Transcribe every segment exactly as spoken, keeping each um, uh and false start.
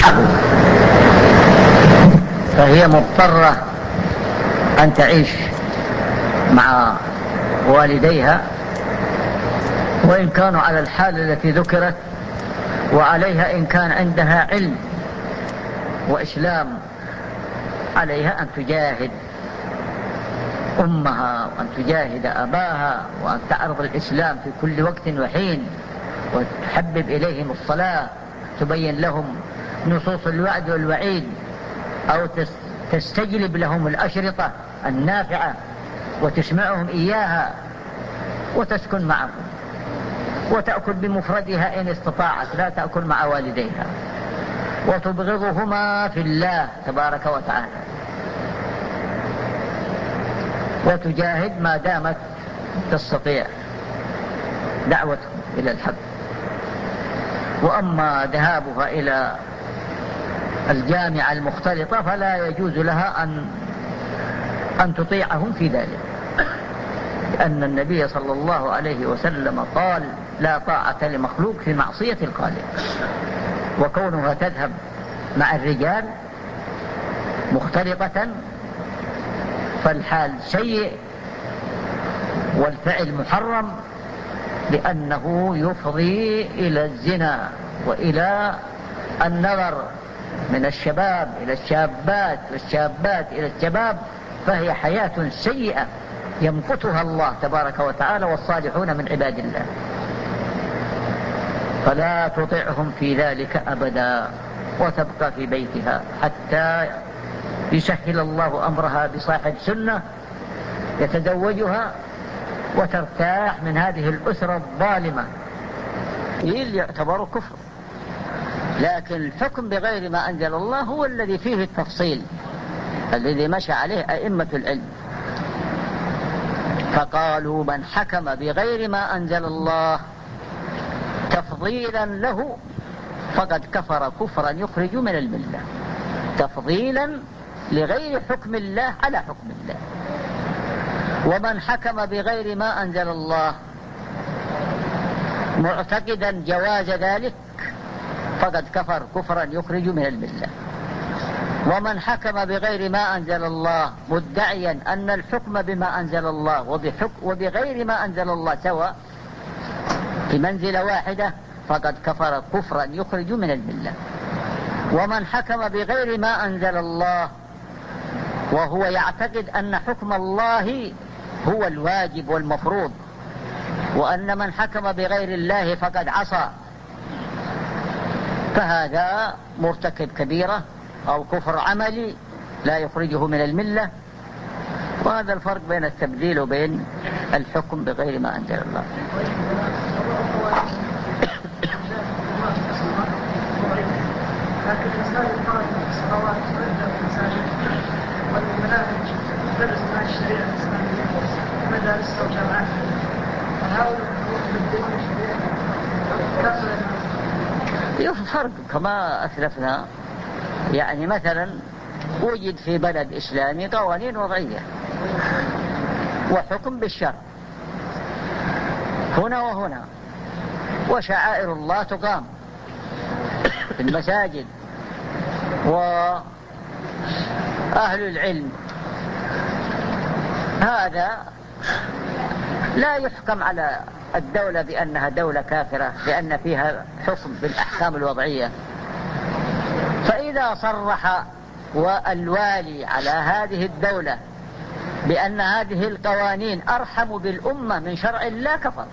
فهي مضطرة أن تعيش مع والديها وإن كانوا على الحال التي ذكرت، وعليها إن كان عندها علم وإسلام عليها أن تجاهد أمها وأن تجاهد أباها وأن تعرض الإسلام في كل وقت وحين، وتحبب إليهم الصلاة، تبين لهم نصوص الوعد والوعيد، أو تستجلب لهم الأشرطة النافعة وتسمعهم إياها، وتسكن معهم وتأكل بمفردها إن استطاعت، لا تأكل مع والديها، وتبغضهما في الله تبارك وتعالى، وتجاهد ما دامت تستطيع دعوتهم إلى الحق. وأما ذهابها إلى الجامعة المختلطة فلا يجوز لها أن أن تطيعهم في ذلك، لأن النبي صلى الله عليه وسلم قال: لا طاعة لمخلوق في معصية الخالق. وكونها تذهب مع الرجال مختلطة فالحال سيء والفعل محرم، لأنه يفضي إلى الزنا وإلى النظر من الشباب إلى الشابات والشابات إلى الشباب، فهي حياة سيئة يمقتها الله تبارك وتعالى والصالحون من عباد الله. فلا تطعهم في ذلك أبدا، وتبقى في بيتها حتى يسهل الله أمرها بصاحب سنة يتزوجها وترتاح من هذه الأسرة الظالمة. اللي يعتبر كفر، لكن الحكم بغير ما أنزل الله هو الذي فيه التفصيل الذي مشى عليه أئمة العلم، فقالوا: من حكم بغير ما أنزل الله تفضيلا له فقد كفر كفرا يخرج من الملة، تفضيلا لغير حكم الله على حكم الله. ومن حكم بغير ما أنزل الله معتقدا جواز ذلك فقد كفر كفرا يخرج من الملة. ومن حكم بغير ما أنزل الله مدعيا أن الحكم بما أنزل الله وبغير ما أنزل الله سواء في منزلة واحدة فقد كفر كفرا يخرج من الملة. ومن حكم بغير ما أنزل الله وهو يعتقد أن حكم الله هو الواجب والمفروض، وأن من حكم بغير الله فقد عصى، فهذا مرتكب كبيرة أو كفر عملي لا يخرجه من الملة. وهذا الفرق بين التبديل وبين الحكم بغير ما أنزل الله. لكن الإنسان يقرأ في الصلوات ويبدأ في المساجد والمناهج تدرس مع الشريعة الإسلامية مدارس أو جامعات، فهؤلاء يبدون الشريعة كافة. فرق كما أسلفنا، يعني مثلا وجد في بلد إسلامي قوانين وضعية وحكم بالشرع هنا وهنا، وشعائر الله تقام في المساجد، وأهل العلم، هذا لا يحكم على الدولة بأنها دولة كافرة لأن فيها حكم بالأحكام الوضعية. فإذا صرح والوالي على هذه الدولة بأن هذه القوانين أرحم بالأمة من شرع الله كفر.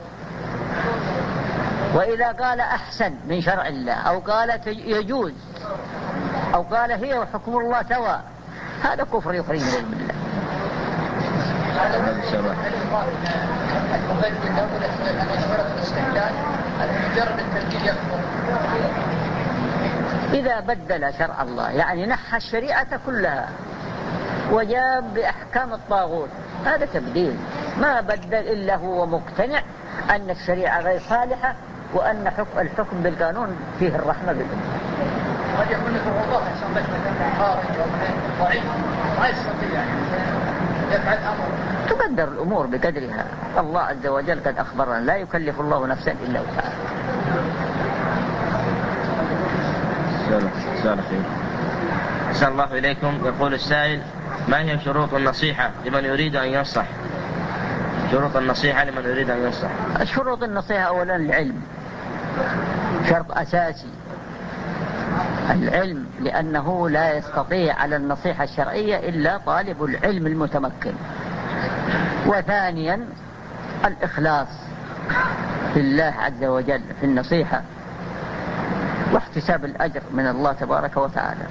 وإذا قال أحسن من شرع الله أو قال يجوز أو قال هي وحكم الله سواء، هذا كفر يخرج من الملة. إذا بدل شرع الله يعني نحى الشريعة كلها وجاب بأحكام الطاغوت، هذا تبديل. ما بدل إلا هو مقتنع أن الشريعة غير صالحة وأن حكم الحكم بالقانون فيه الرحمة بالأمة. قد يكون لك وضوح إن شاء الله مثلا خارج أو ضعيف ما يستطيع يفعل أمر. تقدر الأمور بقدرها. الله عز وجل قد أخبرنا لا يكلف الله نفسا إلا وسعها. أحسن الله إليكم. يقول السائل: ما هي شروط النصيحة لمن يريد أن ينصح؟ شروط النصيحة لمن يريد أن ينصح. شروط النصيحة: أولا العلم، شرط أساسي العلم، لأنه لا يستطيع على النصيحة الشرعية إلا طالب العلم المتمكن. وثانيا الإخلاص لله عز وجل في النصيحة، واحتساب الأجر من الله تبارك وتعالى.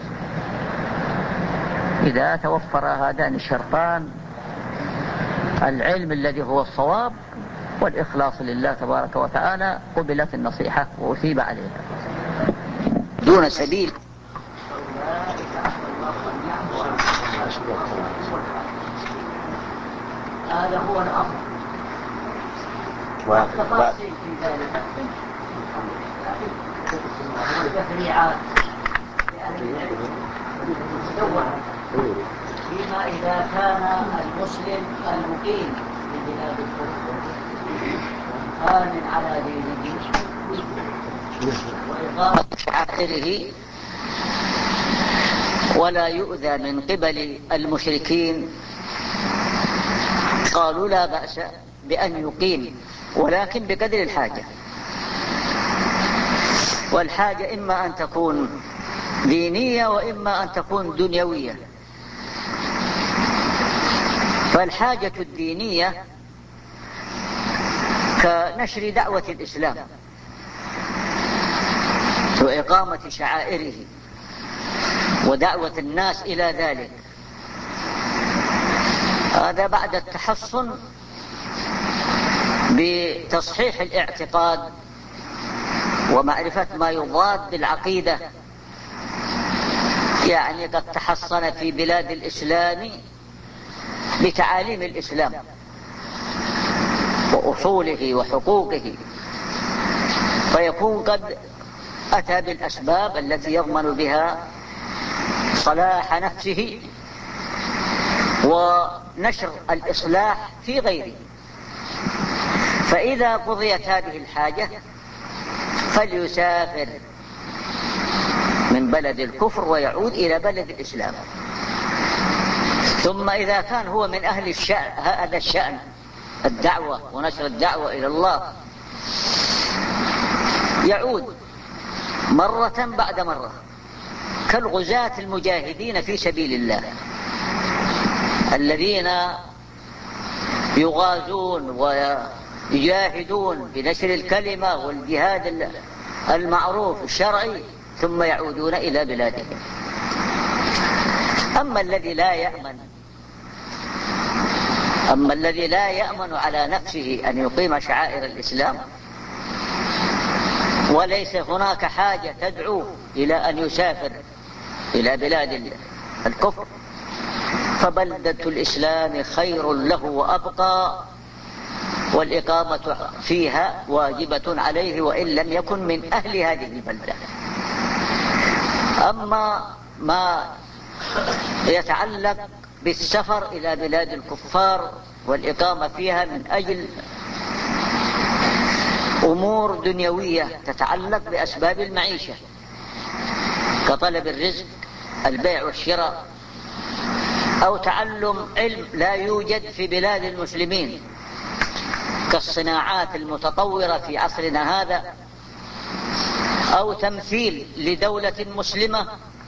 إذا توفر هذان الشرطان، العلم الذي هو الصواب والإخلاص لله تبارك وتعالى، قبلت النصيحة وأثيب عليها دون سبيل. هذا هو الأصل، والتفاصيل في ذلك والتفريعات فيما إذا كان المسلم المقيم في بلاد الكفر آمن على دينه وإقامة شعائره ولا يؤذى من قبل المشركين، قالوا لا بأس بأن يقيم، ولكن بقدر الحاجة. والحاجة إما أن تكون دينية وإما أن تكون دنيوية. فالحاجة الدينية كنشر دعوة الإسلام وإقامة شعائره ودعوة الناس إلى ذلك، هذا بعد التحصن بتصحيح الاعتقاد ومعرفة ما يضاد بالعقيدة. يعني قد تحصن في بلاد الإسلام بتعاليم الإسلام وأصوله وحقوقه، فيكون قد أتى بالأسباب التي يضمن بها صلاح نفسه ونشر الإصلاح في غيره. فإذا قضيت هذه الحاجة فليسافر من بلد الكفر ويعود إلى بلد الإسلام. ثم إذا كان هو من أهل الشأن هذا الشأن الدعوة ونشر الدعوة إلى الله، يعود مرة بعد مرة كالغزاة المجاهدين في سبيل الله الذين يغازون ويجاهدون بنشر الكلمة والجهاد المعروف الشرعي، ثم يعودون إلى بلادهم. أما الذي لا يأمن أما الذي لا يأمن على نفسه أن يقيم شعائر الإسلام، وليس هناك حاجة تدعو إلى أن يسافر إلى بلاد الكفر، فبلدة الإسلام خير له وأبقى، والإقامة فيها واجبة عليه وإن لم يكن من أهل هذه البلدة. أما ما يتعلق بالسفر إلى بلاد الكفار والإقامة فيها من أجل أمور دنيوية تتعلق بأسباب المعيشة كطلب الرزق، البيع والشراء، أو تعلم علم لا يوجد في بلاد المسلمين كالصناعات المتطورة في عصرنا هذا، أو تمثيل لدولة مسلمة،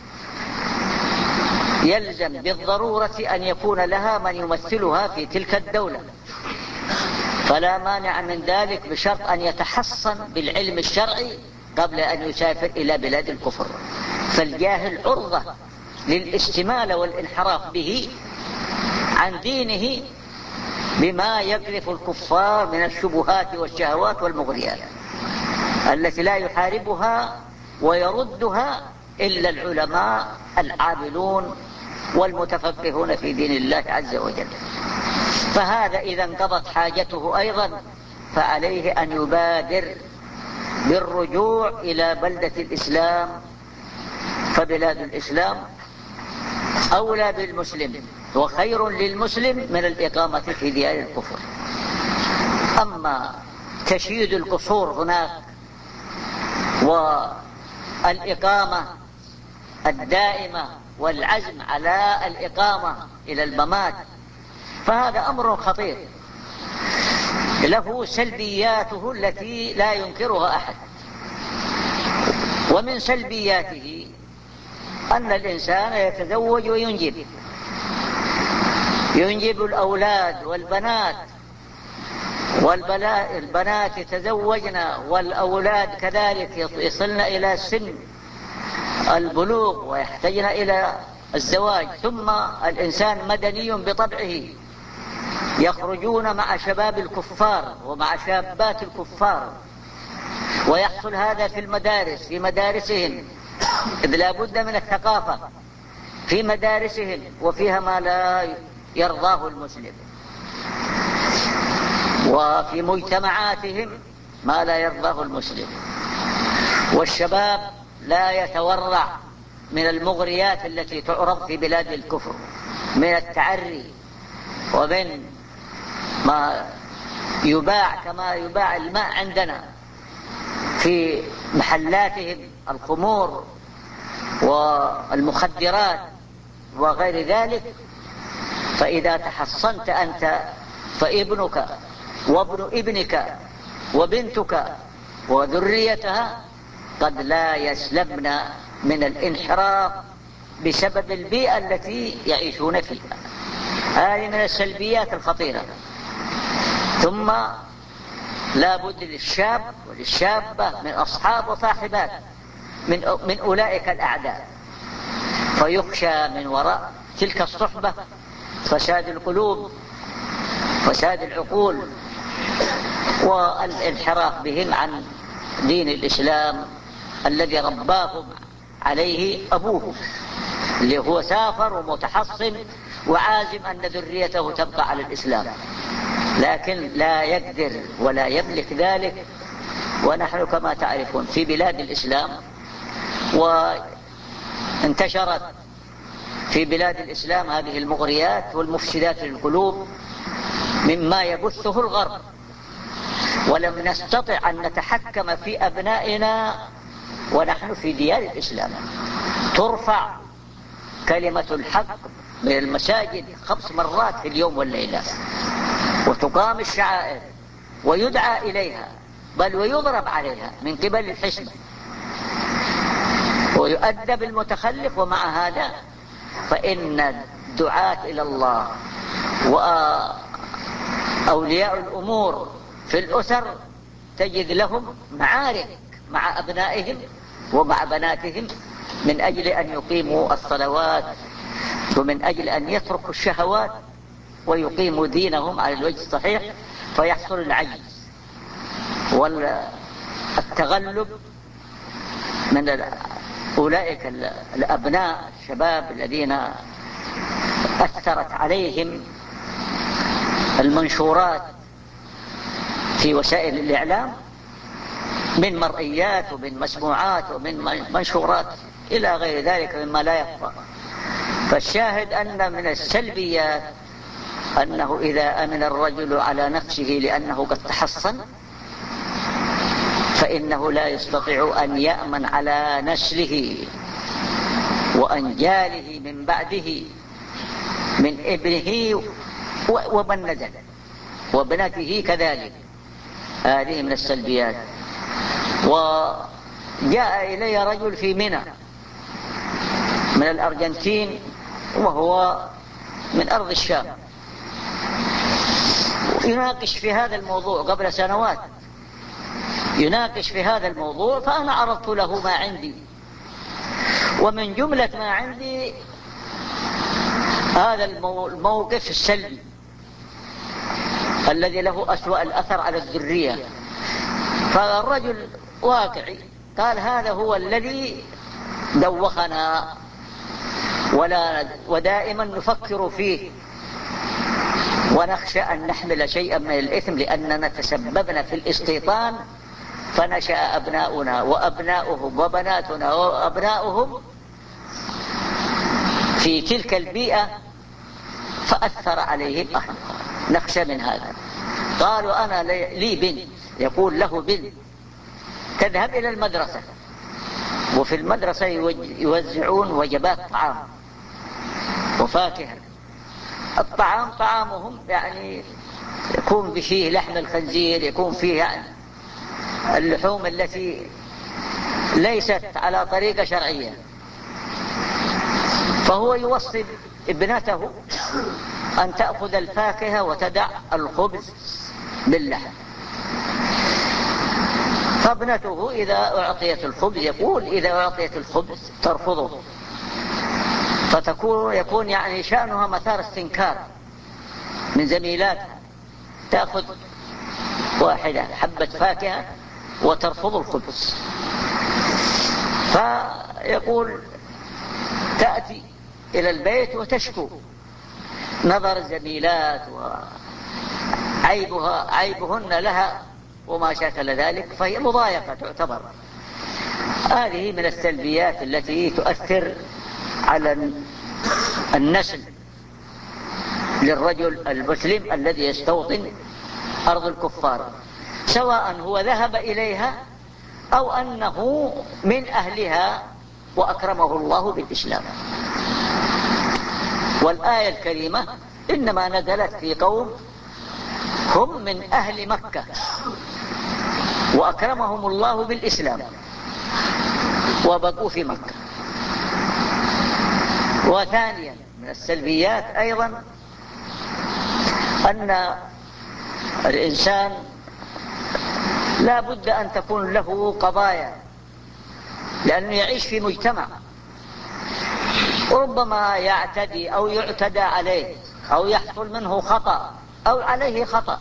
يلزم بالضرورة أن يكون لها من يمثلها في تلك الدولة، فلا مانع من ذلك بشرط أن يتحصن بالعلم الشرعي قبل أن يسافر إلى بلاد الكفر. فالجاهل عرضة للاستمالة والانحراف به عن دينه بما يقذف الكفار من الشبهات والشهوات والمغريات التي لا يحاربها ويردها إلا العلماء العاملون والمتفقهون في دين الله عز وجل. فهذا إذا انقضت حاجته أيضا فعليه أن يبادر بالرجوع إلى بلدة الإسلام، فبلاد الإسلام أولى بالمسلم وخير للمسلم من الإقامة في ديار الكفر. أما تشييد القصور هناك والإقامة الدائمة والعزم على الإقامة إلى الممات، فهذا أمر خطير له سلبياته التي لا ينكرها أحد. ومن سلبياته أن الإنسان يتزوج وينجب، ينجب الأولاد والبنات، والبنات يتزوجن والأولاد كذلك يصلن إلى سن البلوغ ويحتاجن إلى الزواج. ثم الإنسان مدني بطبعه، يخرجون مع شباب الكفار ومع شابات الكفار، ويحصل هذا في المدارس في مدارسهم، إذ لا بد من الثقافة في مدارسهم، وفيها ما لا يرضاه المسلم، وفي مجتمعاتهم ما لا يرضاه المسلم. والشباب لا يتورع من المغريات التي تعرض في بلاد الكفر من التعري، ومن ما يباع كما يباع الماء عندنا في محلاتهم، الخمور والمخدرات وغير ذلك. فإذا تحصنت أنت فابنك وابن ابنك وبنتك وذريتها قد لا يسلمن من الانحراف بسبب البيئة التي يعيشون فيها. هذه من السلبيات الخطيرة. ثم لا بد للشاب وللشابة من أصحاب وصاحبات من, من أولئك الأعداء، فيخشى من وراء تلك الصحبة فساد القلوب، فساد العقول، والانحراف بهم عن دين الإسلام الذي رباهم عليه أبوه، اللي هو سافر ومتحصن وعازم أن ذريته تبقى على الإسلام، لكن لا يقدر ولا يملك ذلك. ونحن كما تعرفون في بلاد الإسلام، وانتشرت في بلاد الإسلام هذه المغريات والمفسدات للقلوب مما يبثه الغرب، ولم نستطع أن نتحكم في أبنائنا ونحن في ديار الإسلام. ترفع كلمة الحق من المساجد خمس مرات في اليوم والليلة، وتقام الشعائر ويدعى إليها، بل ويضرب عليها من قبل الحزب ويؤدب المتخلف. ومع هذا فإن الدعاة إلى الله وأولياء الأمور في الأسر تجد لهم معارك مع أبنائهم ومع بناتهم من أجل أن يقيموا الصلوات، ومن أجل أن يتركوا الشهوات ويقيموا دينهم على الوجه الصحيح، فيحصل العجز والتغلب من أولئك الأبناء الشباب الذين أثرت عليهم المنشورات في وسائل الإعلام من مرئيات ومن مسموعات ومن منشورات إلى غير ذلك مما لا يخفى. فالشاهد أن من السلبيات أنه إذا أمن الرجل على نفسه لأنه قد تحصن، فإنه لا يستطيع أن يأمن على نسله وأنجاله من بعده من ابنه ومن نزل وابنته كذلك. هذه من السلبيات. وجاء إلي رجل في منى من الأرجنتين، وهو من أرض الشام، يناقش في هذا الموضوع قبل سنوات، يناقش في هذا الموضوع. فأنا عرضت له ما عندي، ومن جملة ما عندي هذا الموقف السلبي الذي له أسوأ الأثر على الذرية. فالرجل واقعي قال هذا هو الذي دوخنا ولا ودائما نفكر فيه، ونخشى أن نحمل شيئا من الإثم لأننا تسببنا في الاستيطان، فنشأ أبناؤنا وأبناؤهم وبناتنا وأبناؤهم في تلك البيئة فأثر عليهم أهلهم. نخشى من هذا. قالوا أنا لي بنت، يقول له بنت تذهب إلى المدرسة وفي المدرسة يوزعون وجبات طعام وفاكهة. الطعام طعامهم يعني يكون فيه لحم الخنزير، يكون فيه يعني اللحوم التي ليست على طريقة شرعية. فهو يوصي ابنته أن تأخذ الفاكهة وتدع الخبز باللحم. فابنته إذا أعطيت الخبز يقول إذا أعطيت الخبز ترفضه، فتكون يكون يعني شأنها مثار استنكار من زميلاتها، تأخذ واحدة حبة فاكهة وترفض الخبز. فيقول تأتي إلى البيت وتشكو نظر الزميلات وعيبها عيبهن لها وما شاكل ذلك، فهي مضايقة تعتبر. هذه من السلبيات التي تؤثر على النسل للرجل المسلم الذي يستوطن أرض الكفار، سواء هو ذهب إليها أو أنه من أهلها وأكرمه الله بالإسلام. والآية الكريمة إنما نزلت في قوم هم من أهل مكة وأكرمهم الله بالإسلام وبقوا في مكة. وثانيا من السلبيات أيضا أن الإنسان لا بد أن تكون له قضايا، لأنه يعيش في مجتمع وربما يعتدي أو يعتدى عليه أو يحصل منه خطأ أو عليه خطأ،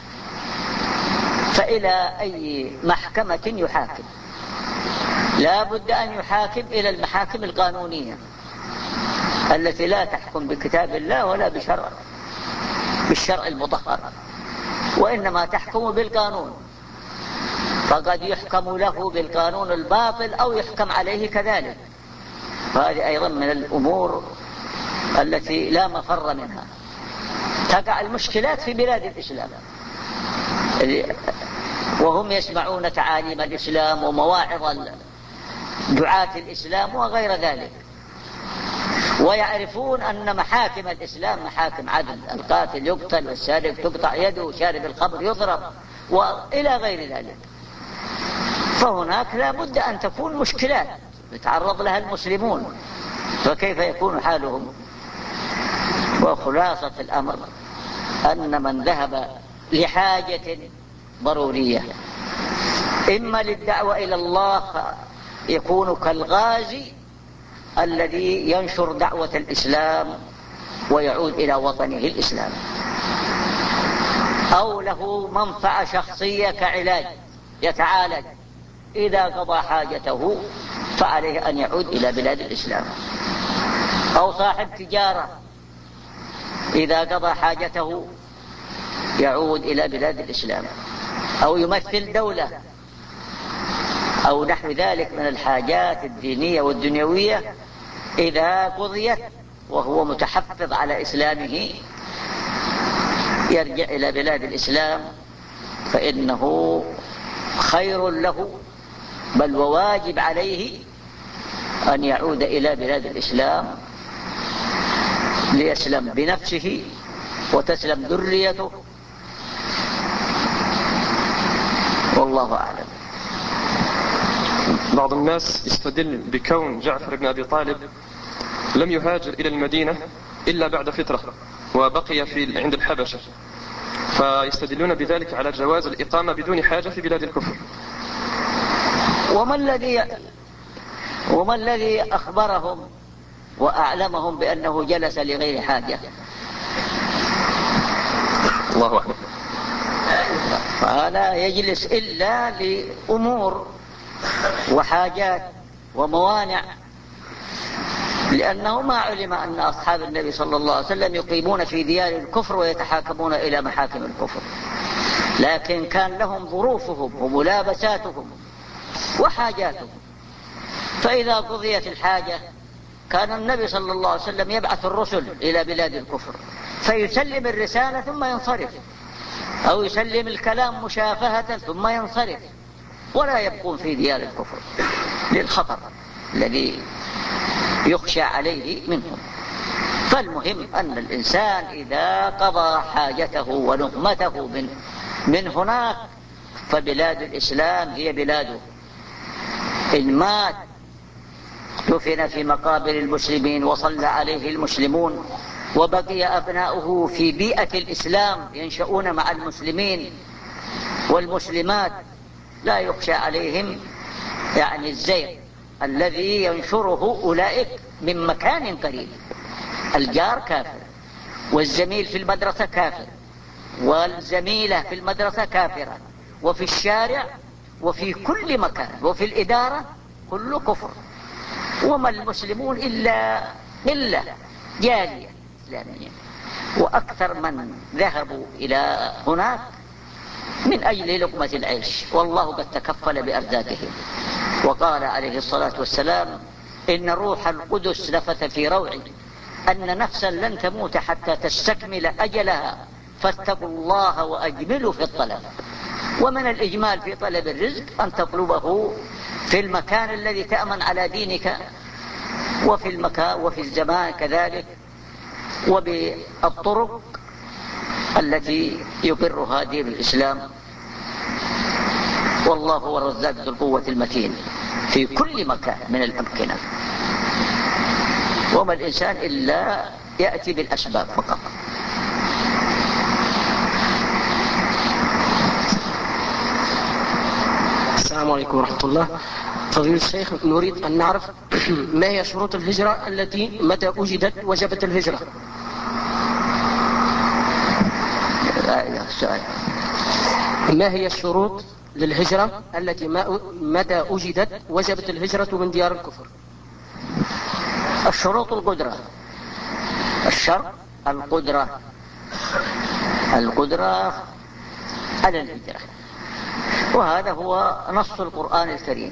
فإلى أي محكمة يحاكم؟ لا بد أن يحاكم إلى المحاكم القانونية التي لا تحكم بكتاب الله ولا بشرع بالشرع المطهر، وإنما تحكم بالقانون. فقد يحكم له بالقانون الباطل أو يحكم عليه كذلك. فهذه أيضا من الأمور التي لا مفر منها. تقع المشكلات في بلاد الإسلام وهم يسمعون تعاليم الإسلام ومواعظ دعاة الإسلام وغير ذلك، ويعرفون أن محاكم الإسلام محاكم عدل، القاتل يقتل والسارق تقطع يده، شارب الخمر يضرب وإلى غير ذلك. فهناك لا بد أن تكون مشكلات يتعرض لها المسلمون، فكيف يكون حالهم؟ وخلاصة الأمر أن من ذهب لحاجة ضرورية إما للدعوة إلى الله يكون كالغازي الذي ينشر دعوة الإسلام ويعود إلى وطنه الإسلام، أو له منفعة شخصية كعلاج يتعالج، إذا قضى حاجته فعليه أن يعود إلى بلاد الإسلام، أو صاحب تجارة إذا قضى حاجته يعود إلى بلاد الإسلام، أو يمثل دولة أو نحو ذلك من الحاجات الدينية والدنيوية، إذا قضيت وهو متحفظ على إسلامه يرجع إلى بلاد الإسلام، فإنه خير له، بل وواجب عليه أن يعود إلى بلاد الإسلام ليسلم بنفسه وتسلم ذريته، والله أعلم. بعض الناس يستدل بكون جعفر بن أبي طالب لم يهاجر إلى المدينة إلا بعد فترة وبقي في عند الحبشة، فيستدلون بذلك على جواز الإقامة بدون حاجة في بلاد الكفر. وما الذي وما الذي أخبرهم وأعلمهم بأنه جلس لغير حاجة؟ الله أعلم. فلا يجلس إلا لأمور وحاجات وموانع، لأنه ما علم أن أصحاب النبي صلى الله عليه وسلم يقيمون في ديار الكفر ويتحاكمون إلى محاكم الكفر، لكن كان لهم ظروفهم وملابساتهم وحاجاتهم. فإذا قضيت الحاجة كان النبي صلى الله عليه وسلم يبعث الرسل إلى بلاد الكفر فيسلم الرسالة ثم ينصرف، أو يسلم الكلام مشافهة ثم ينصرف، ولا يبقون في ديار الكفر للخطر. الذي يخشى عليه منهم. فالمهم أن الإنسان إذا قضى حاجته ونقمته من, من هناك فبلاد الإسلام هي بلاده. إن مات دفن في مقابر المسلمين وصلى عليه المسلمون، وبقي أبناؤه في بيئة الإسلام ينشؤون مع المسلمين والمسلمات، لا يخشى عليهم يعني الزيغ الذي ينشره أولئك من مكان قريب. الجار كافر، والزميل في المدرسة كافر، والزميلة في المدرسة كافرة، وفي الشارع وفي كل مكان وفي الإدارة كل كفر. وما المسلمون إلا إلا جالية إسلامية، وأكثر من ذهبوا إلى هناك من أجل لقمة العيش، والله قد تكفل بأرزاقهم. وقال عليه الصلاة والسلام: إن روح القدس نفث في روعي أن نفسا لن تموت حتى تستكمل أجلها، فاتقوا الله وأجملوا في الطلب. ومن الإجمال في طلب الرزق أن تطلبه في المكان الذي تأمن على دينك، وفي المكان وفي الزمان كذلك، وبالطرق التي يقرها دين الإسلام. والله هو الرزاق ذو القوة المتين في كل مكان من الأمكنة. وما الإنسان إلا يأتي بالأسباب فقط. السلام عليكم ورحمة الله. فضيلة الشيخ، نريد أن نعرف ما هي شروط الهجرة التي متى وجدت وجبت الهجرة؟ ما هي الشروط للهجرة التي متى وجدت وجبت الهجرة من ديار الكفر؟ الشروط القدرة. الشرط القدرة، القدرة على الهجرة، وهذا هو نص القرآن الكريم: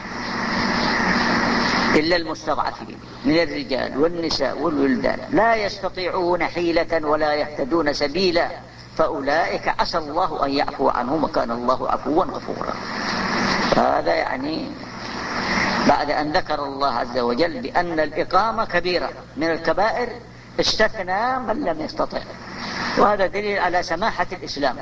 إلا المستضعفين من الرجال والنساء والولدان لا يستطيعون حيلة ولا يهتدون سبيلا فأولئك عسى الله أن يعفو عنهم وكان الله عفوا غفورا. هذا يعني بعد أن ذكر الله عز وجل بأن الإقامة كبيرة من الكبائر استثنى من لم يستطع، وهذا دليل على سماحة الإسلام،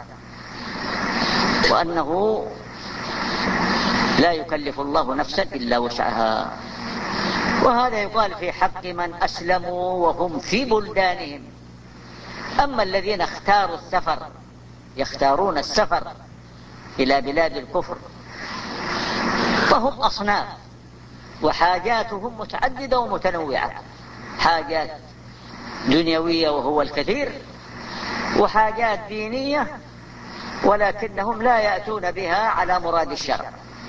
وأنه لا يكلف الله نفسا إلا وسعها. وهذا يقال في حق من أسلموا وهم في بلدانهم. أما الذين اختاروا السفر، يختارون السفر إلى بلاد الكفر، فهم أصناف وحاجاتهم متعددة ومتنوعة، حاجات دنيوية وهو الكثير، وحاجات دينية ولكنهم لا يأتون بها على مراد الشرع.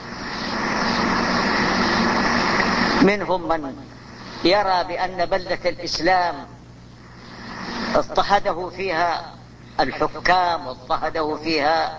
منهم من يرى بأن بلدة الإسلام اضطهده فيها الحكام واضطهده فيها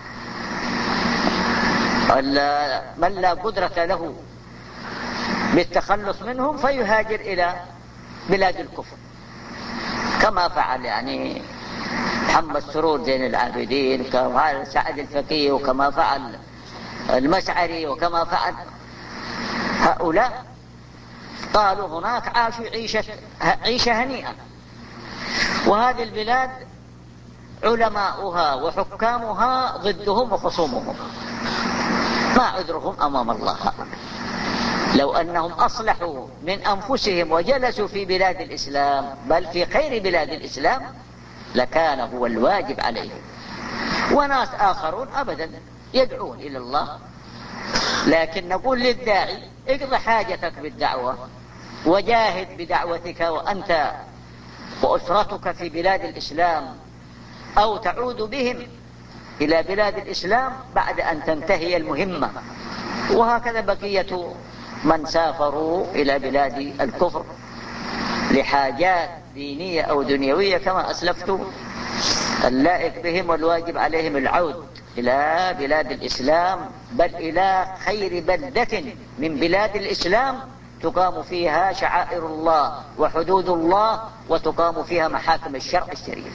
من لا قدرة له بالتخلص منهم، فيهاجر إلى بلاد الكفر، كما فعل يعني محمد سرور زين العابدين، كما فعل سعد الفقيه، وكما فعل المسعري، وكما فعل هؤلاء. قالوا هناك عاشوا عيشة, عيشة هنيئة. وهذه البلاد علماؤها وحكامها ضدهم وخصومهم، ما عذرهم أمام الله هؤلاء. لو أنهم أصلحوا من أنفسهم وجلسوا في بلاد الإسلام، بل في خير بلاد الإسلام، لكان هو الواجب عليهم. وناس آخرون أبدا يدعون إلى الله، لكن نقول للداعي: اقضي حاجتك بالدعوة وجاهد بدعوتك وأنت وأسرتك في بلاد الإسلام، أو تعود بهم إلى بلاد الإسلام بعد أن تنتهي المهمة. وهكذا بقية من سافروا إلى بلاد الكفر لحاجات دينية أو دنيوية كما أسلفت، اللائق بهم والواجب عليهم العود إلى بلاد الإسلام، بل إلى خير بلدة من بلاد الإسلام تقام فيها شعائر الله وحدود الله، وتقام فيها محاكم الشرع الشريف،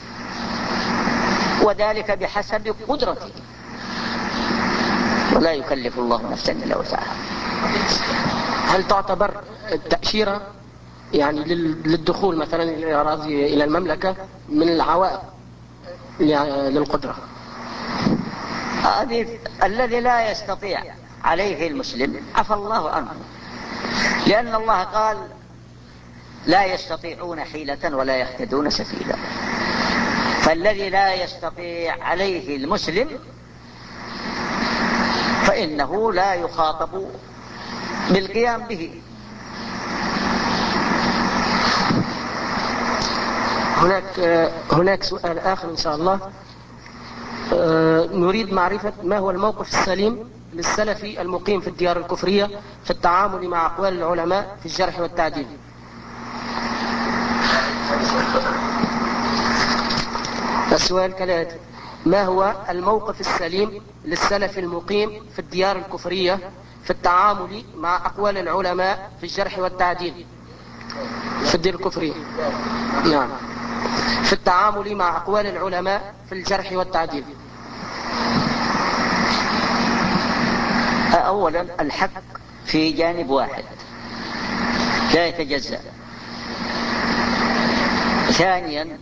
وذلك بحسب قدرته، ولا يكلف الله نفسا إلا وسعها. هل تعتبر التأشيرة يعني للدخول مثلا الأراضي إلى المملكة من العوائق للقدرة؟ هذه الذي لا يستطيع عليه المسلم عفى الله عنه، لأن الله قال لا يستطيعون حيلة ولا يهتدون سبيلا. فالذي لا يستطيع عليه المسلم فإنه لا يخاطب بالقيام به. هناك هناك سؤال آخر إن شاء الله. نريد معرفة ما هو الموقف السليم للسلفي المقيم في الديار الكفرية في التعامل مع أقوال العلماء في الجرح والتعديل. السؤال كالآتي: ما هو الموقف السليم للسلفي المقيم في الديار الكفرية في التعامل مع أقوال العلماء في الجرح والتعديل في الديار الكفرية؟ نعم، في التعامل مع أقوال العلماء في الجرح والتعديل. أولا الحق في جانب واحد لا يتجزأ. ثانيا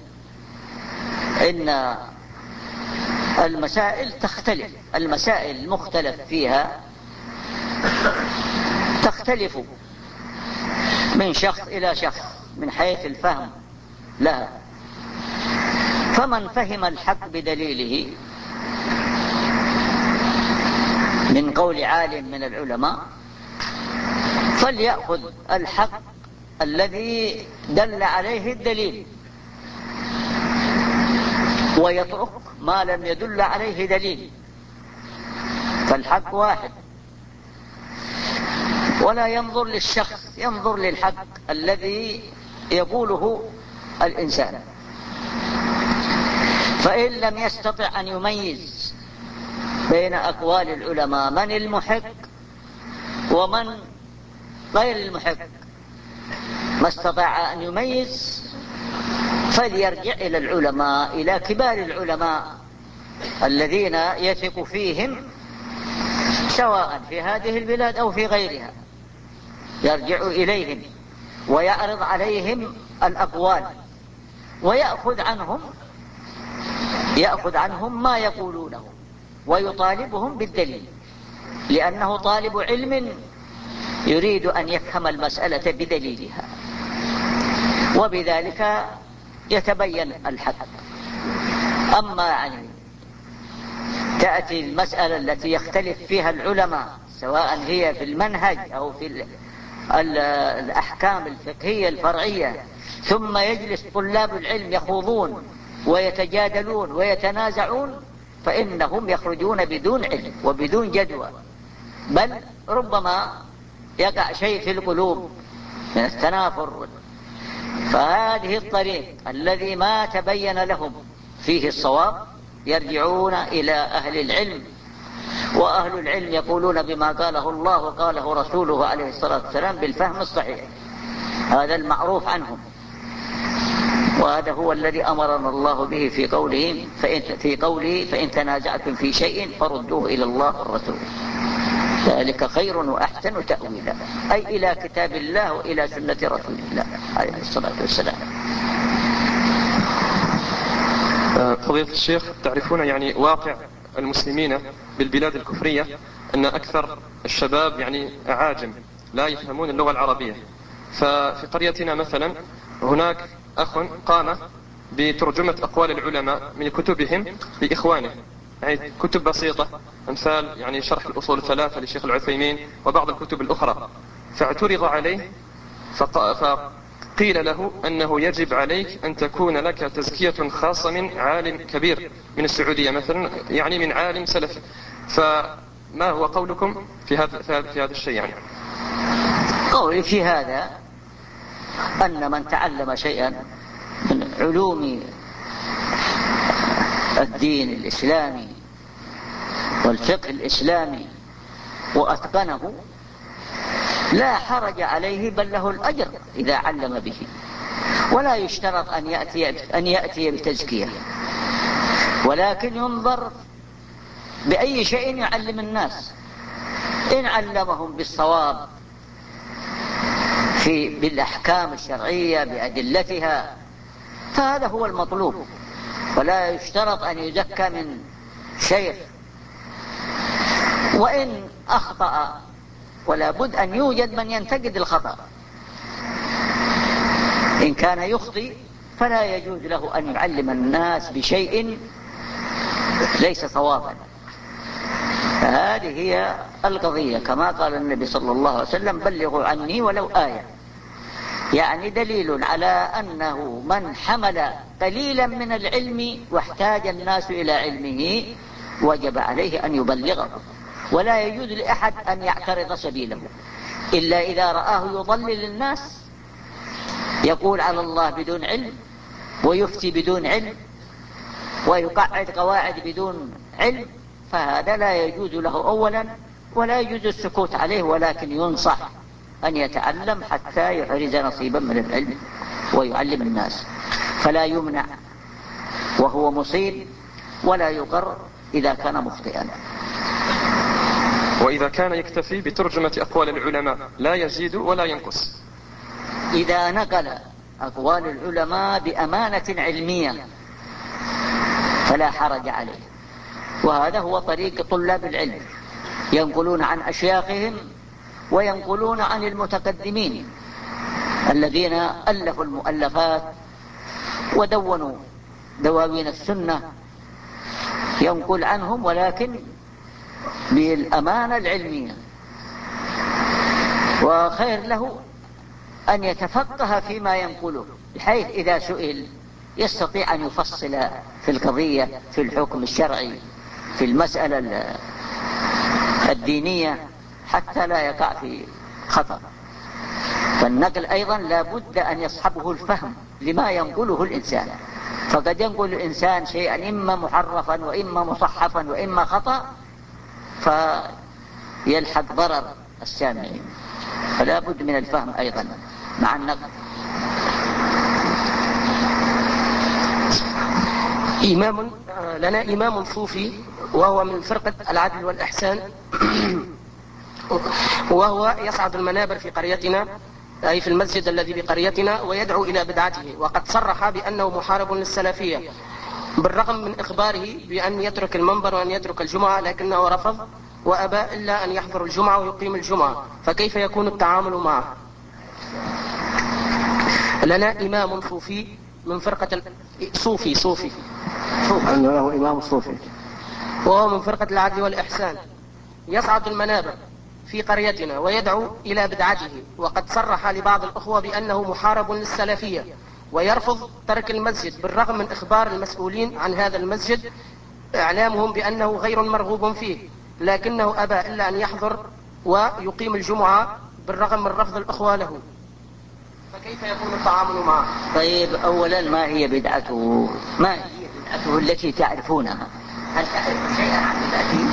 إن المسائل تختلف، المسائل المختلف فيها تختلف من شخص إلى شخص من حيث الفهم لها. فمن فهم الحق بدليله من قول عالم من العلماء فليأخذ الحق الذي دل عليه الدليل، ويترك ما لم يدل عليه دليل، فالحق واحد. ولا ينظر للشخص، ينظر للحق الذي يقوله الإنسان. فإن لم يستطع أن يميز بين أقوال العلماء من المحق ومن غير المحق، ما استطاع أن يميز، فليرجع إلى العلماء، إلى كبار العلماء الذين يثق فيهم سواء في هذه البلاد أو في غيرها، يرجع إليهم ويعرض عليهم الأقوال ويأخذ عنهم يأخذ عنهم ما يقولونه ويطالبهم بالدليل، لأنه طالب علم يريد أن يفهم المسألة بدليلها، وبذلك يتبين الحق. أما يعني تأتي المسألة التي يختلف فيها العلماء سواء هي في المنهج أو في الأحكام الفقهية الفرعية، ثم يجلس طلاب العلم يخوضون ويتجادلون ويتنازعون، فإنهم يخرجون بدون علم وبدون جدوى، بل ربما يقع شيء في القلوب من التنافر. فهذه الطريق الذي ما تبين لهم فيه الصواب يرجعون إلى أهل العلم، وأهل العلم يقولون بما قاله الله وقاله رسوله عليه الصلاة والسلام بالفهم الصحيح، هذا المعروف عنهم، وهذا هو الذي أمرنا الله به في قوله فإن, في قوله فإن تنازعتم في شيء فردوه إلى الله والرسول، ذلك خير وأحسن تأويلا، أي إلى كتاب الله وإلى سنة رسول الله عليه الصلاة والسلام. فضيلة الشيخ، تعرفون يعني واقع المسلمين بالبلاد الكفرية أن أكثر الشباب يعني أعاجم لا يفهمون اللغة العربية. ففي قريتنا مثلا هناك أخ قام بترجمة أقوال العلماء من كتبهم لإخوانه، يعني كتب بسيطة أمثال يعني شرح الأصول الثلاثة لشيخ العثيمين وبعض الكتب الأخرى، فاعترض عليه فقيل له أنه يجب عليك أن تكون لك تزكية خاصة من عالم كبير من السعودية مثلا، يعني من عالم سلفي. فما هو قولكم في هذا في هذا الشيء؟ يعني قولي في هذا أن من تعلم شيئا من علوم الدين الإسلامي والفقه الإسلامي وأتقنه لا حرج عليه، بل له الأجر إذا علم به، ولا يشترط أن يأتي, أن يأتي بتزكية، ولكن ينظر بأي شيء يعلم الناس. إن علمهم بالصواب في بالأحكام الشرعية بأدلتها، فهذا هو المطلوب، ولا يشترط أن يزكى من شيخ، وإن أخطأ ولا بد أن يوجد من ينتقد الخطأ. إن كان يخطئ فلا يجوز له أن يعلم الناس بشيء ليس صوابا. هذه هي القضية، كما قال النبي صلى الله عليه وسلم: بلغوا عني ولو آية، يعني دليل على أنه من حمل قليلا من العلم واحتاج الناس إلى علمه وجب عليه أن يبلغه، ولا يجوز لأحد أن يعترض سبيله إلا إذا رآه يضلل الناس، يقول على الله بدون علم، ويفتي بدون علم، ويقعد قواعد بدون علم، فهذا لا يجوز له أولا، ولا يجوز السكوت عليه، ولكن ينصح أن يتعلم حتى يحرز نصيبا من العلم ويعلم الناس، فلا يمنع وهو مصيب، ولا يقر إذا كان مخطئا. وإذا كان يكتفي بترجمة أقوال العلماء لا يزيد ولا ينقص. إذا نقل أقوال العلماء بأمانة علمية فلا حرج عليه، وهذا هو طريق طلاب العلم، ينقلون عن أشياخهم وينقلون عن المتقدمين الذين ألفوا المؤلفات ودونوا دواوين السنة، ينقل عنهم ولكن بالأمانة العلمية. وخير له أن يتفقه فيما ينقله، بحيث إذا سئل يستطيع أن يفصل في القضية، في الحكم الشرعي، في المسألة الدينية، حتى لا يقع في خطأ. فالنقل أيضا لا بد أن يصحبه الفهم لما ينقله الإنسان، فقد ينقل الإنسان شيئا إما محرفا وإما مصحفا وإما خطأ، فيلحق ضرر السامعين، فلا بد من الفهم أيضا مع النقل. إمام لنا إمام صوفي وهو من فرقة العدل والإحسان، وهو يصعد المنابر في قريتنا، أي في المسجد الذي بقريتنا، ويدعو إلى بدعته، وقد صرح بأنه محارب للسلفية بالرغم من إخباره بأن يترك المنبر وأن يترك الجمعة، لكنه رفض وأبى إلا أن يحضر الجمعة ويقيم الجمعة، فكيف يكون التعامل معه؟ لنا إمام صوفي من فرقة صوفي صوفي أنه له إمام صوفي وهو من فرقة العدل والإحسان، يصعد المنابر في قريتنا ويدعو إلى بدعته، وقد صرح لبعض الأخوة بأنه محارب للسلفية، ويرفض ترك المسجد بالرغم من إخبار المسؤولين عن هذا المسجد إعلامهم بأنه غير مرغوب فيه، لكنه أبى إلا أن يحضر ويقيم الجمعة بالرغم من رفض الأخوة له، فكيف يكون التعامل معه؟ طيب، أولا ما هي بدعته؟ ما هي بدعته التي تعرفونها؟ هل تعرف شيئا عن بدعته؟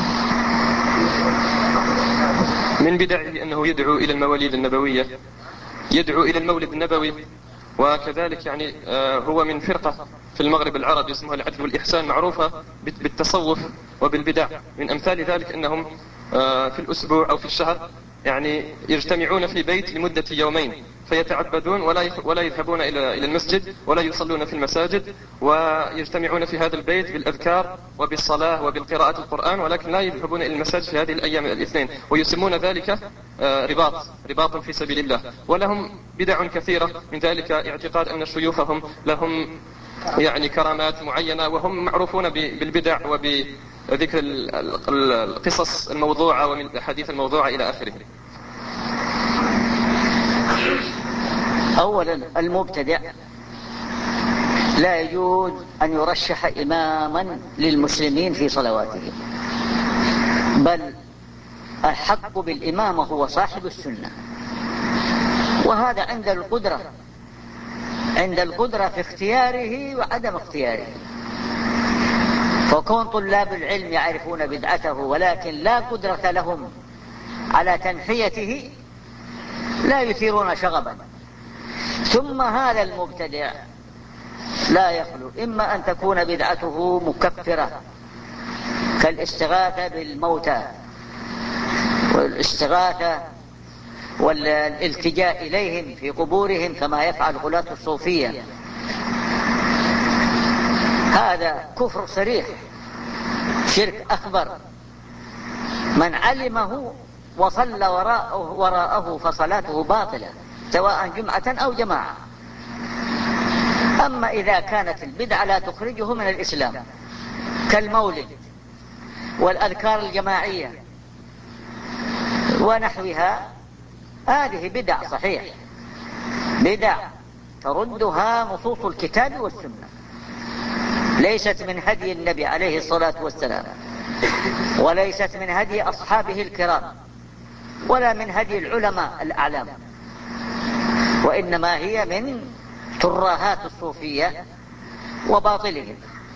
من بدعه أنه يدعو إلى المواليد النبوية، يدعو إلى المولد النبوي، وكذلك يعني هو من فرقة في المغرب العربي اسمها العدل والإحسان، معروفة بالتصوف وبالبدع. من أمثال ذلك أنهم في الأسبوع أو في الشهر يعني يجتمعون في بيت لمدة يومين فيتعبدون ولا ولا يذهبون إلى إلى المسجد ولا يصلون في المساجد، ويجتمعون في هذا البيت بالأذكار وبالصلاة وبالقراءة القرآن، ولكن لا يذهبون إلى المساجد في هذه الأيام الاثنين، ويسمون ذلك رباط رباط في سبيل الله. ولهم بدع كثيرة، من ذلك اعتقاد أن شيوخهم لهم يعني كرامات معينة، وهم معروفون بالبدع وبذكر القصص الموضوعة ومن الأحاديث الموضوعة إلى آخره. أولا، المبتدع لا يجوز أن يرشح إماما للمسلمين في صلواتهم، بل الحق بالإمامة هو صاحب السنة، وهذا عند القدرة عند القدرة في اختياره وعدم اختياره. فكون طلاب العلم يعرفون بدعته ولكن لا قدرة لهم على تنحيته لا يثيرون شغبا. ثم هذا المبتدع لا يخلو إما أن تكون بدعته مكفرة كالاستغاثة بالموتى والاستغاثة والالتجاء إليهم في قبورهم كما يفعل غلاة الصوفية، هذا كفر صريح، شرك أكبر. من علمه وصلى وراءه, وراءه فصلاته باطلة سواء جمعة أو جماعة. أما إذا كانت البدعة لا تخرجه من الإسلام كالمولد والأذكار الجماعية ونحوها، هذه بدع صحيح، بدع تردها نصوص الكتاب والسنة، ليست من هدي النبي عليه الصلاة والسلام، وليست من هدي أصحابه الكرام، ولا من هدي العلماء الأعلام، وإنما هي من ترهات الصوفية وباطلهم.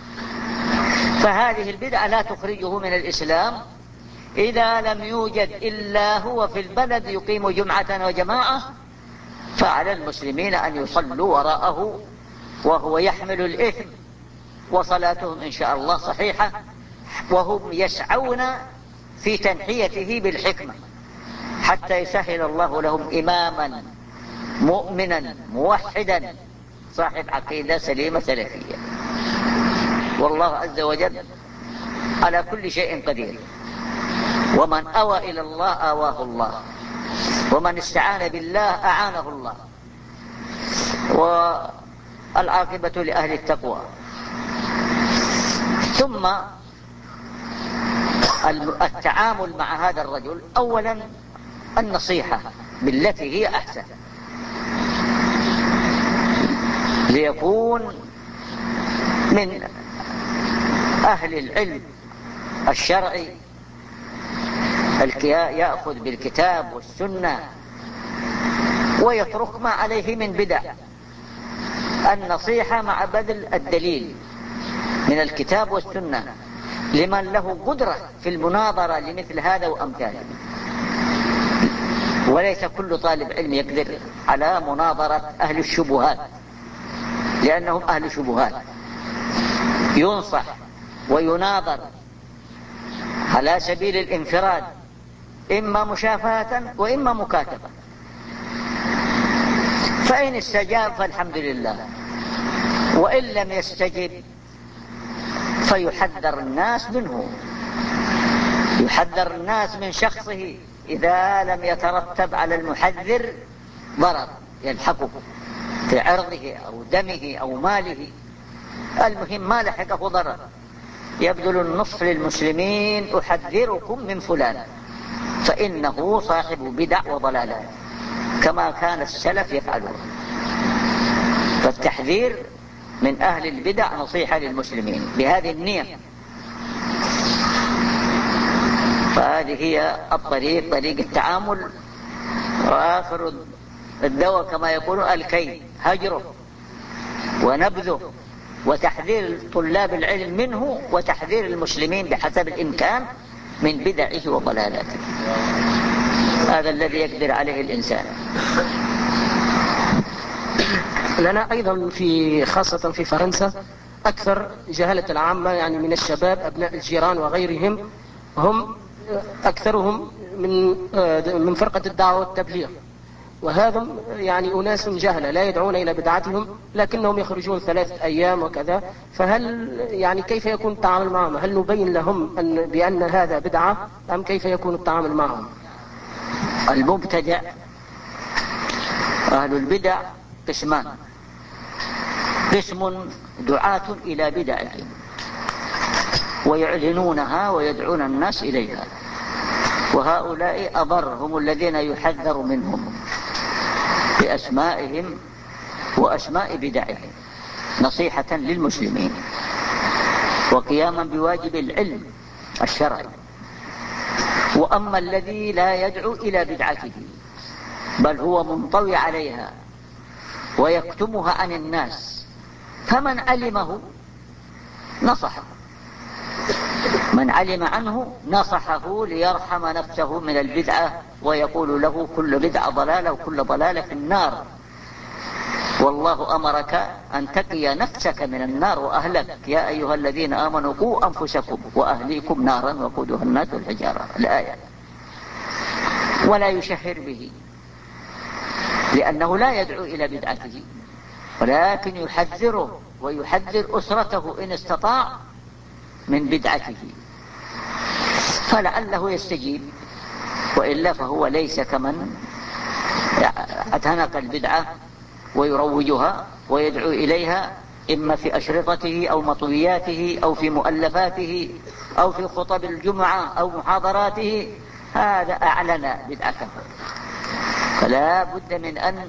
فهذه البدعة لا تخرجه من الإسلام إذا لم يوجد إلا هو في البلد يقيم جمعة وجماعة، فعلى المسلمين أن يصلوا وراءه وهو يحمل الإثم، وصلاتهم إن شاء الله صحيحة، وهم يسعون في تنحيته بالحكمة حتى يسهل الله لهم إماما مؤمنا موحدا صاحب عقيدة سليمة سلفية. والله عز وجل على كل شيء قدير، ومن أوى إلى الله آواه الله، ومن استعان بالله أعانه الله، والعاقبة لأهل التقوى. ثم التعامل مع هذا الرجل، أولا النصيحة بالتي هي أحسن، ليكون من أهل العلم الشرعي يأخذ بالكتاب والسنة ويترك ما عليه من بدع. النصيحة مع بذل الدليل من الكتاب والسنة لمن له قدرة في المناظرة لمثل هذا وأمثاله، وليس كل طالب علم يقدر على مناظرة أهل الشبهات، لأنهم أهل شبهات. ينصح ويناظر على سبيل الانفراد، إما مشافهة وإما مكاتبة، فإن استجاب فالحمد لله، وإن لم يستجب فيحذر الناس منه، يحذر الناس من شخصه إذا لم يترتب على المحذر ضرر يلحقه في عرضه أو دمه أو ماله. المهم ما لحقه ضرر، يبذل النصح للمسلمين: أحذركم من فلان فإنه صاحب بدع وضلالات، كما كان السلف يفعلون. فالتحذير من أهل البدع نصيحة للمسلمين بهذه النية. فهذه هي الطريق، طريق التعامل. وآخر الدواء كما يقولون الكي، هجره ونبذه، وتحذير طلاب العلم منه، وتحذير المسلمين بحسب الإمكان من بدعه وضلالاته. هذا الذي يقدر عليه الإنسان. لنا أيضا في خاصة في فرنسا أكثر جهلة العامة، يعني من الشباب أبناء الجيران وغيرهم، هم أكثرهم من من فرقة الدعوة والتبليغ، وهذا يعني أناس جهلة لا يدعون إلى بدعتهم، لكنهم يخرجون ثلاثة أيام وكذا. فهل يعني كيف يكون التعامل معهم؟ هل نبين لهم أن بأن هذا بدعة، أم كيف يكون التعامل معهم؟ المبتدع أهل البدع قسمان: قسم دعاة إلى بدعهم ويعلنونها ويدعون الناس إليها، وهؤلاء أضر، هم الذين يحذر منهم بأسمائهم وأسماء بدعهم نصيحة للمسلمين وقياما بواجب العلم الشرعي. وأما الذي لا يدعو إلى بدعته بل هو منطوي عليها ويكتمها عن الناس، فمن علمه نصحه، من علم عنه نصحه ليرحم نفسه من البدعة، ويقول له: كل بدعة ضلالة وكل ضلالة في النار، والله أمرك أن تقي نفسك من النار وأهلك، يا أيها الذين آمنوا قوا أنفسكم وأهليكم نارا وقودها الناس والحجارة، الآية. ولا يشهر به لأنه لا يدعو إلى بدعته، ولكن يحذره ويحذر أسرته إن استطاع من بدعته، فلعله يستجيب، وإلا فهو ليس كمن أتنق البدعة ويروجها ويدعو إليها إما في أشرطته أو مطوياته أو في مؤلفاته أو في خطب الجمعة أو محاضراته، هذا أعلن بدعته. فلا بد من أن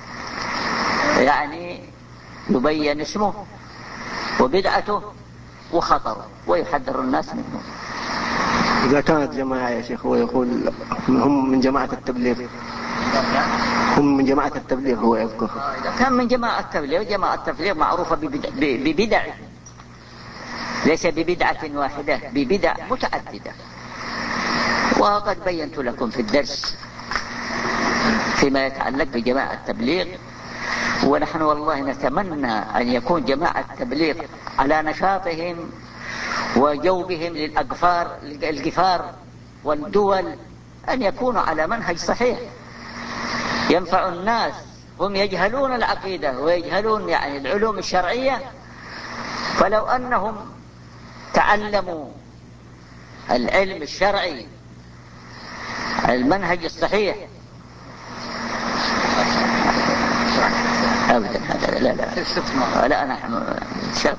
يعني يبين اسمه وبدعته وخطره ويحذر الناس منه. إذا كانت جماعة يا شيخ هو يقول هم من جماعة التبليغ، هم من جماعة التبليغ هو يذكر، إذا كان من جماعة التبليغ، جماعة التبليغ معروفة ببدع، ليس ببدعة واحدة، ببدع متعددة، وقد بينت لكم في الدرس فيما يتعلق بجماعة التبليغ. ونحن والله نتمنى أن يكون جماعة التبليغ على نشاطهم وجوبهم للأقفار القفار والدول أن يكونوا على منهج صحيح ينفع الناس. هم يجهلون العقيدة ويجهلون يعني العلوم الشرعية، فلو أنهم تعلموا العلم الشرعي على المنهج الصحيح أبدا هذا لا لا لا نحن شرط.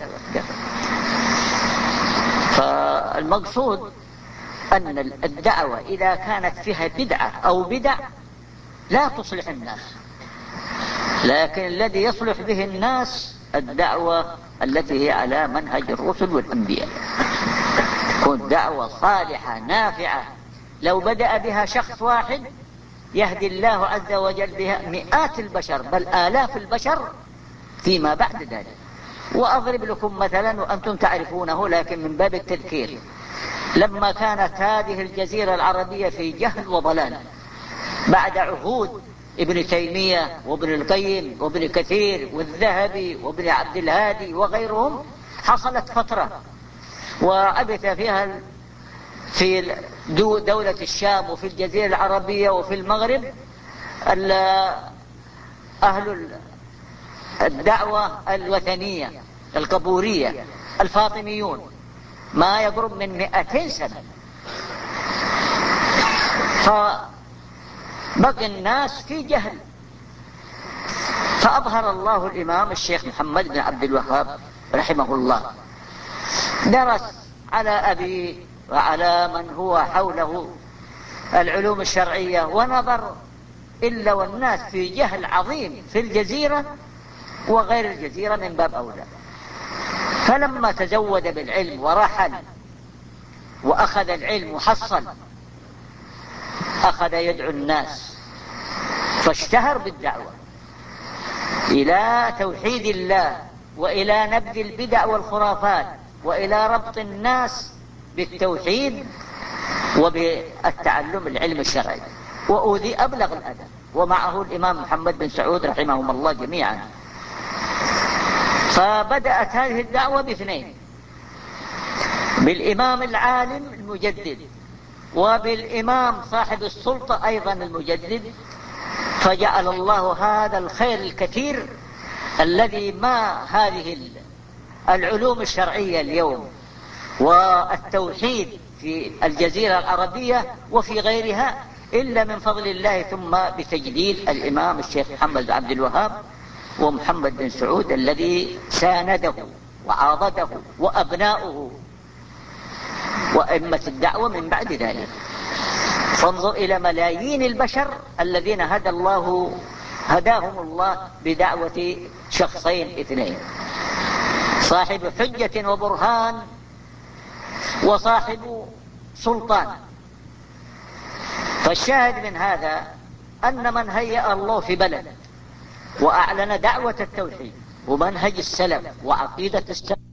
فالمقصود أن الدعوة إذا كانت فيها بدعة أو بدع لا تصلح الناس، لكن الذي يصلح به الناس الدعوة التي هي على منهج الرسل والأنبياء، تكون دعوة صالحة نافعة. لو بدأ بها شخص واحد يهدي الله عز وجل بها مئات البشر بل آلاف البشر فيما بعد ذلك. وأضرب لكم مثلا وأنتم تعرفونه لكن من باب التذكير، لما كانت هذه الجزيرة العربية في جهل وضلال بعد عهود ابن تيمية وابن القيم وابن كثير والذهبي وابن عبد الهادي وغيرهم، حصلت فترة وعبث فيها في دولة الشام وفي الجزيرة العربية وفي المغرب أهل الدعوة الوثنية القبورية الفاطميون، ما يقرب من مئتين سنة. فبقي الناس في جهل، فأظهر الله الإمام الشيخ محمد بن عبد الوهاب رحمه الله، درس على أبي وعلى من هو حوله العلوم الشرعية، ونظر إلا والناس في جهل عظيم في الجزيرة وغير الجزيرة من باب أولى. فلما تزود بالعلم ورحل وأخذ العلم وحصل، أخذ يدعو الناس فاشتهر بالدعوة إلى توحيد الله وإلى نبذ البدع والخرافات وإلى ربط الناس بالتوحيد وبالتعلم العلم الشرعي، وأوذي أبلغ الأدب، ومعه الإمام محمد بن سعود رحمهم الله جميعا. فبدأت هذه الدعوة باثنين، بالإمام العالم المجدد وبالإمام صاحب السلطة أيضا المجدد، فجعل الله هذا الخير الكثير الذي ما هذه العلوم الشرعية اليوم والتوحيد في الجزيرة العربية وفي غيرها إلا من فضل الله، ثم بتجديد الإمام الشيخ محمد بن عبد الوهاب ومحمد بن سعود الذي سانده وعاضده وأبناؤه وأئمة الدعوة من بعد ذلك. فانظر إلى ملايين البشر الذين هدى الله هداهم الله بدعوة شخصين اثنين، صاحب حجة وبرهان وصاحب سلطان. فالشاهد من هذا أن من هيأ الله في بلد وأعلن دعوة التوحيد ومنهج السلف وعقيدة السلف